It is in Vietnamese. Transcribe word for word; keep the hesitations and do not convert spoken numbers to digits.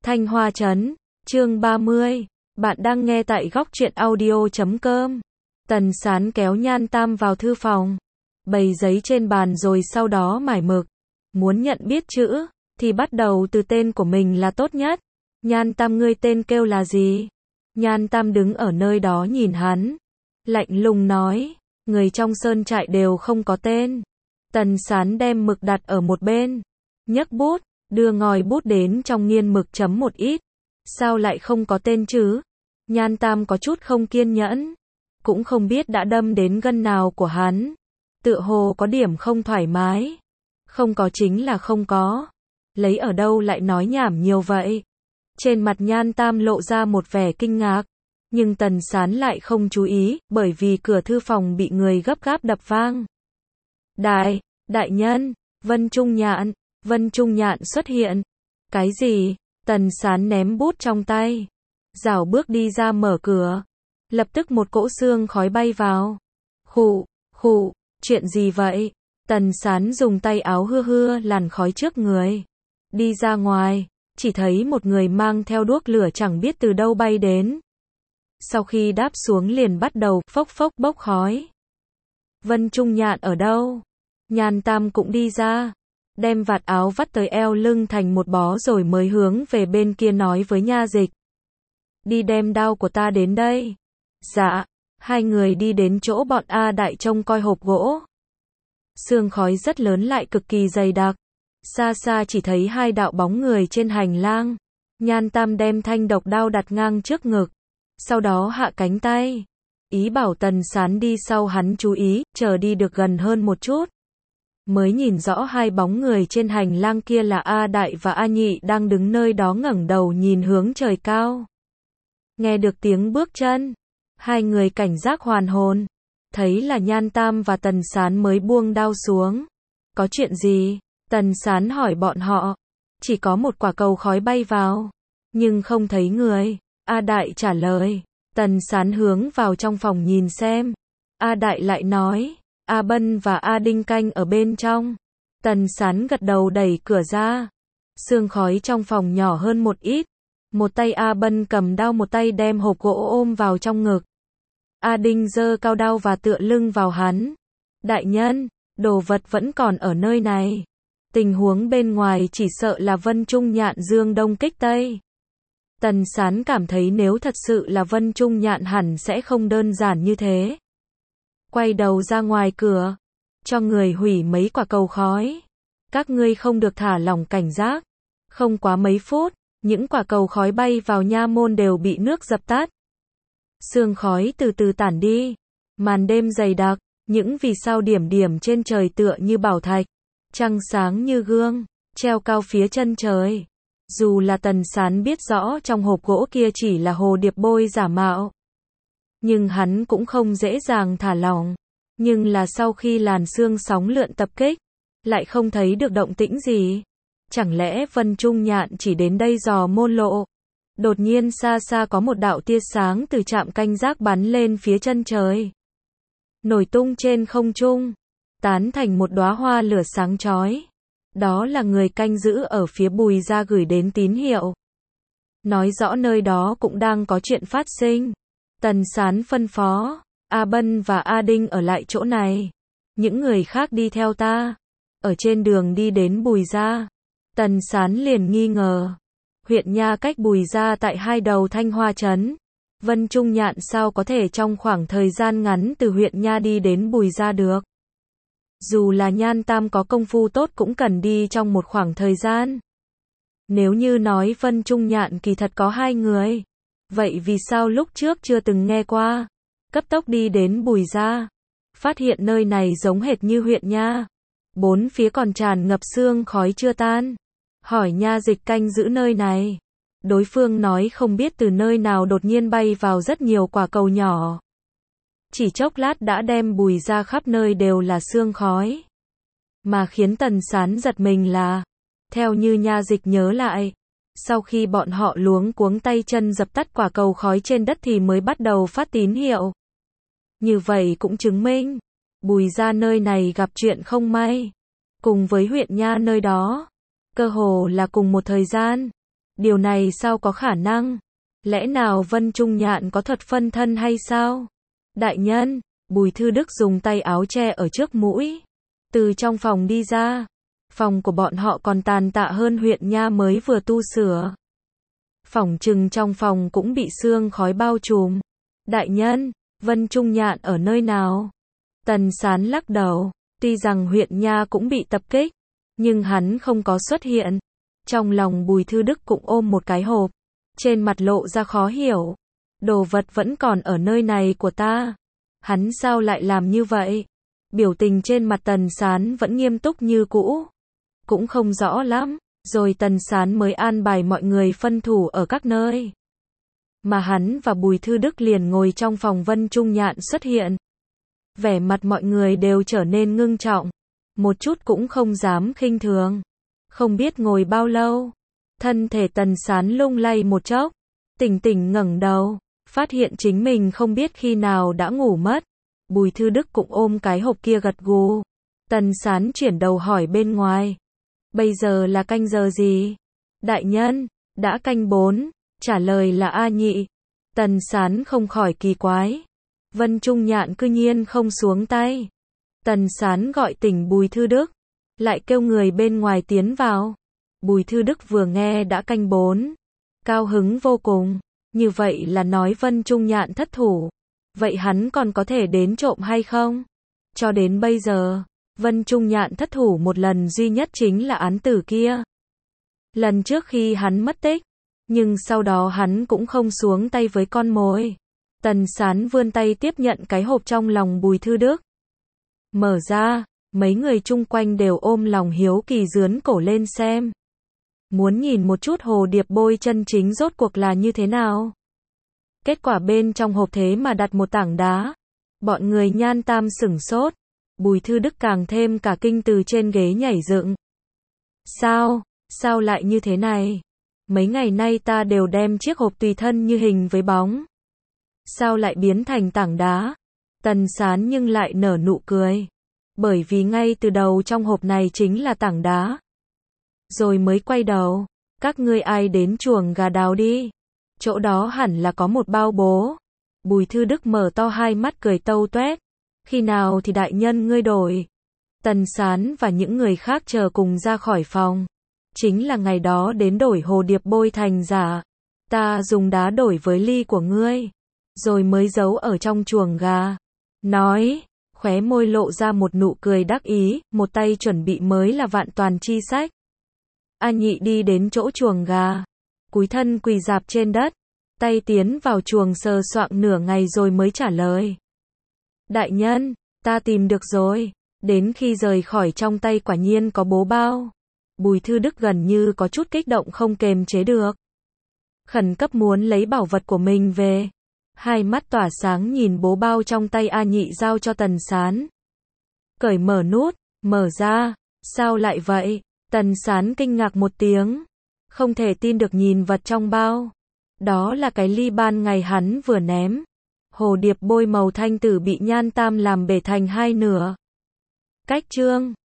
Thanh Hoa Trấn, chương ba mươi. Bạn đang nghe tại góc truyện audio chấm com. Tần Sán kéo Nhan Tam vào thư phòng, bày giấy trên bàn rồi sau đó mải mực. Muốn nhận biết chữ, thì bắt đầu từ tên của mình là tốt nhất. Nhan Tam, ngươi tên kêu là gì? Nhan Tam đứng ở nơi đó nhìn hắn, lạnh lùng nói, người trong sơn trại đều không có tên. Tần Sán đem mực đặt ở một bên, nhấc bút, đưa ngòi bút đến trong nghiên mực chấm một ít. Sao lại không có tên chứ? Nhan Tam có chút không kiên nhẫn, cũng không biết đã đâm đến gân nào của hắn. Tựa hồ có điểm không thoải mái. Không có chính là không có. Lấy ở đâu lại nói nhảm nhiều vậy? Trên mặt Nhan Tam lộ ra một vẻ kinh ngạc. Nhưng Tần Sán lại không chú ý, bởi vì cửa thư phòng bị người gấp gáp đập vang. Đại, đại nhân, Vân Trung Nhạn, Vân Trung Nhạn xuất hiện. Cái gì? Tần Sán ném bút trong tay, rảo bước đi ra mở cửa. Lập tức một cỗ xương khói bay vào. Khụ, khụ, chuyện gì vậy? Tần Sán dùng tay áo hưa hưa làn khói trước người. Đi ra ngoài, chỉ thấy một người mang theo đuốc lửa chẳng biết từ đâu bay đến. Sau khi đáp xuống liền bắt đầu phốc phốc bốc khói. Vân Trung Nhạn ở đâu? Nhan Tam cũng đi ra, đem vạt áo vắt tới eo lưng thành một bó rồi mới hướng về bên kia nói với Nha Dịch. Đi đem đao của ta đến đây. Dạ. Hai người đi đến chỗ bọn A Đại trông coi hộp gỗ. Sương khói rất lớn lại cực kỳ dày đặc. Xa xa chỉ thấy hai đạo bóng người trên hành lang. Nhan Tam đem thanh độc đao đặt ngang trước ngực, sau đó hạ cánh tay, ý bảo Tần Sán đi sau hắn chú ý, chờ đi được gần hơn một chút. Mới nhìn rõ hai bóng người trên hành lang kia là A Đại và A Nhị đang đứng nơi đó ngẩng đầu nhìn hướng trời cao. Nghe được tiếng bước chân, hai người cảnh giác hoàn hồn, thấy là Nhan Tam và Tần Sán mới buông đao xuống. Có chuyện gì? Tần Sán hỏi bọn họ. Chỉ có một quả cầu khói bay vào, nhưng không thấy người. A Đại trả lời. Tần Sán hướng vào trong phòng nhìn xem. A Đại lại nói, A Bân và A Đinh canh ở bên trong. Tần Sán gật đầu đẩy cửa ra. Sương khói trong phòng nhỏ hơn một ít. Một tay A Bân cầm đao, một tay đem hộp gỗ ôm vào trong ngực. A Đinh giơ cao đao và tựa lưng vào hắn. Đại nhân, đồ vật vẫn còn ở nơi này. Tình huống bên ngoài chỉ sợ là Vân Trung Nhạn dương đông kích tây. Tần Sán cảm thấy nếu thật sự là Vân Trung Nhạn hẳn sẽ không đơn giản như thế. Quay đầu ra ngoài cửa, cho người hủy mấy quả cầu khói. Các ngươi không được thả lỏng cảnh giác. Không quá mấy phút, những quả cầu khói bay vào nha môn đều bị nước dập tắt. Sương khói từ từ tản đi. Màn đêm dày đặc, những vì sao điểm điểm trên trời tựa như bảo thạch. Trăng sáng như gương, treo cao phía chân trời. Dù là Tần Sán biết rõ trong hộp gỗ kia chỉ là hồ điệp bôi giả mạo, nhưng hắn cũng không dễ dàng thả lỏng. Nhưng là sau khi làn sương sóng lượn tập kích, lại không thấy được động tĩnh gì. Chẳng lẽ Vân Trung Nhạn chỉ đến đây dò môn lộ? Đột nhiên xa xa có một đạo tia sáng từ trạm canh gác bắn lên phía chân trời, nổi tung trên không trung, tán thành một đóa hoa lửa sáng chói. Đó là người canh giữ ở phía Bùi gia gửi đến tín hiệu, nói rõ nơi đó cũng đang có chuyện phát sinh. Tần Sán phân phó, A Bân và A Đinh ở lại chỗ này, những người khác đi theo ta. Ở trên đường đi đến Bùi gia, Tần Sán liền nghi ngờ, huyện nha cách Bùi gia tại hai đầu Thanh Hoa Trấn. Vân Trung Nhạn sao có thể trong khoảng thời gian ngắn từ huyện nha đi đến Bùi gia được? Dù là Nhan Tam có công phu tốt cũng cần đi trong một khoảng thời gian. Nếu như nói Vân Trung Nhạn kỳ thật có hai người, vậy vì sao lúc trước chưa từng nghe qua? Cấp tốc đi đến Bùi gia, phát hiện nơi này giống hệt như huyện nha. Bốn phía còn tràn ngập sương khói chưa tan. Hỏi Nha Dịch canh giữ nơi này. Đối phương nói không biết từ nơi nào đột nhiên bay vào rất nhiều quả cầu nhỏ. Chỉ chốc lát đã đem Bùi gia khắp nơi đều là sương khói. Mà khiến Tần Sán giật mình là, theo như Nha Dịch nhớ lại, sau khi bọn họ luống cuống tay chân dập tắt quả cầu khói trên đất thì mới bắt đầu phát tín hiệu. Như vậy cũng chứng minh, Bùi gia nơi này gặp chuyện không may. Cùng với huyện nha nơi đó, cơ hồ là cùng một thời gian. Điều này sao có khả năng? Lẽ nào Vân Trung Nhạn có thuật phân thân hay sao? Đại nhân, Bùi Thư Đức dùng tay áo che ở trước mũi. Từ trong phòng đi ra. Phòng của bọn họ còn tàn tạ hơn huyện nha mới vừa tu sửa. Phỏng chừng trong phòng cũng bị sương khói bao trùm. Đại nhân, Vân Trung Nhạn ở nơi nào? Tần Sán lắc đầu. Tuy rằng huyện nha cũng bị tập kích, nhưng hắn không có xuất hiện. Trong lòng Bùi Thư Đức cũng ôm một cái hộp. Trên mặt lộ ra khó hiểu. Đồ vật vẫn còn ở nơi này của ta. Hắn sao lại làm như vậy? Biểu tình trên mặt Tần Sán vẫn nghiêm túc như cũ. Cũng không rõ lắm. Rồi Tần Sán mới an bài mọi người phân thủ ở các nơi. Mà hắn và Bùi Thư Đức liền ngồi trong phòng Vân Trung Nhạn xuất hiện. Vẻ mặt mọi người đều trở nên ngưng trọng. Một chút cũng không dám khinh thường. Không biết ngồi bao lâu. Thân thể Tần Sán lung lay một chốc. Tỉnh tỉnh ngẩng đầu. Phát hiện chính mình không biết khi nào đã ngủ mất. Bùi Thư Đức cũng ôm cái hộp kia gật gù. Tần Sán chuyển đầu hỏi bên ngoài. Bây giờ là canh giờ gì? Đại nhân, đã canh bốn. Trả lời là A Nhị. Tần Sán không khỏi kỳ quái. Vân Trung Nhạn cư nhiên không xuống tay. Tần Sán gọi tỉnh Bùi Thư Đức. Lại kêu người bên ngoài tiến vào. Bùi Thư Đức vừa nghe đã canh bốn. Cao hứng vô cùng. Như vậy là nói Vân Trung Nhạn thất thủ. Vậy hắn còn có thể đến trộm hay không? Cho đến bây giờ, Vân Trung Nhạn thất thủ một lần duy nhất chính là án tử kia. Lần trước khi hắn mất tích. Nhưng sau đó hắn cũng không xuống tay với con mồi. Tần Sán vươn tay tiếp nhận cái hộp trong lòng Bùi Thư Đức. Mở ra, mấy người chung quanh đều ôm lòng hiếu kỳ dướn cổ lên xem. Muốn nhìn một chút hồ điệp bôi chân chính rốt cuộc là như thế nào. Kết quả bên trong hộp thế mà đặt một tảng đá. Bọn người Nhan Tam sửng sốt. Bùi Thư Đức càng thêm cả kinh từ trên ghế nhảy dựng. Sao, sao lại như thế này? Mấy ngày nay ta đều đem chiếc hộp tùy thân như hình với bóng. Sao lại biến thành tảng đá? Tần Sán nhưng lại nở nụ cười. Bởi vì ngay từ đầu trong hộp này chính là tảng đá. Rồi mới quay đầu. Các ngươi ai đến chuồng gà đào đi. Chỗ đó hẳn là có một bao bố. Bùi Thư Đức mở to hai mắt cười tâu tuét. Khi nào thì đại nhân ngươi đổi? Tần Sán và những người khác chờ cùng ra khỏi phòng. Chính là ngày đó đến đổi hồ điệp bôi thành giả. Ta dùng đá đổi với ly của ngươi. Rồi mới giấu ở trong chuồng gà. Nói, khóe môi lộ ra một nụ cười đắc ý, một tay chuẩn bị mới là vạn toàn chi sách. A Nhị đi đến chỗ chuồng gà. Cúi thân quỳ rạp trên đất. Tay tiến vào chuồng sờ soạng nửa ngày rồi mới trả lời. Đại nhân, ta tìm được rồi. Đến khi rời khỏi trong tay quả nhiên có bố bao. Bùi Thư Đức gần như có chút kích động không kềm chế được. Khẩn cấp muốn lấy bảo vật của mình về. Hai mắt tỏa sáng nhìn bố bao trong tay A Nhị giao cho Tần Sán. Cởi mở nút, mở ra. Sao lại vậy? Tần Sán kinh ngạc một tiếng. Không thể tin được nhìn vật trong bao. Đó là cái ly ban ngày hắn vừa ném. Hồ điệp bôi màu thanh tử bị Nhan Tam làm bể thành hai nửa. Cách chương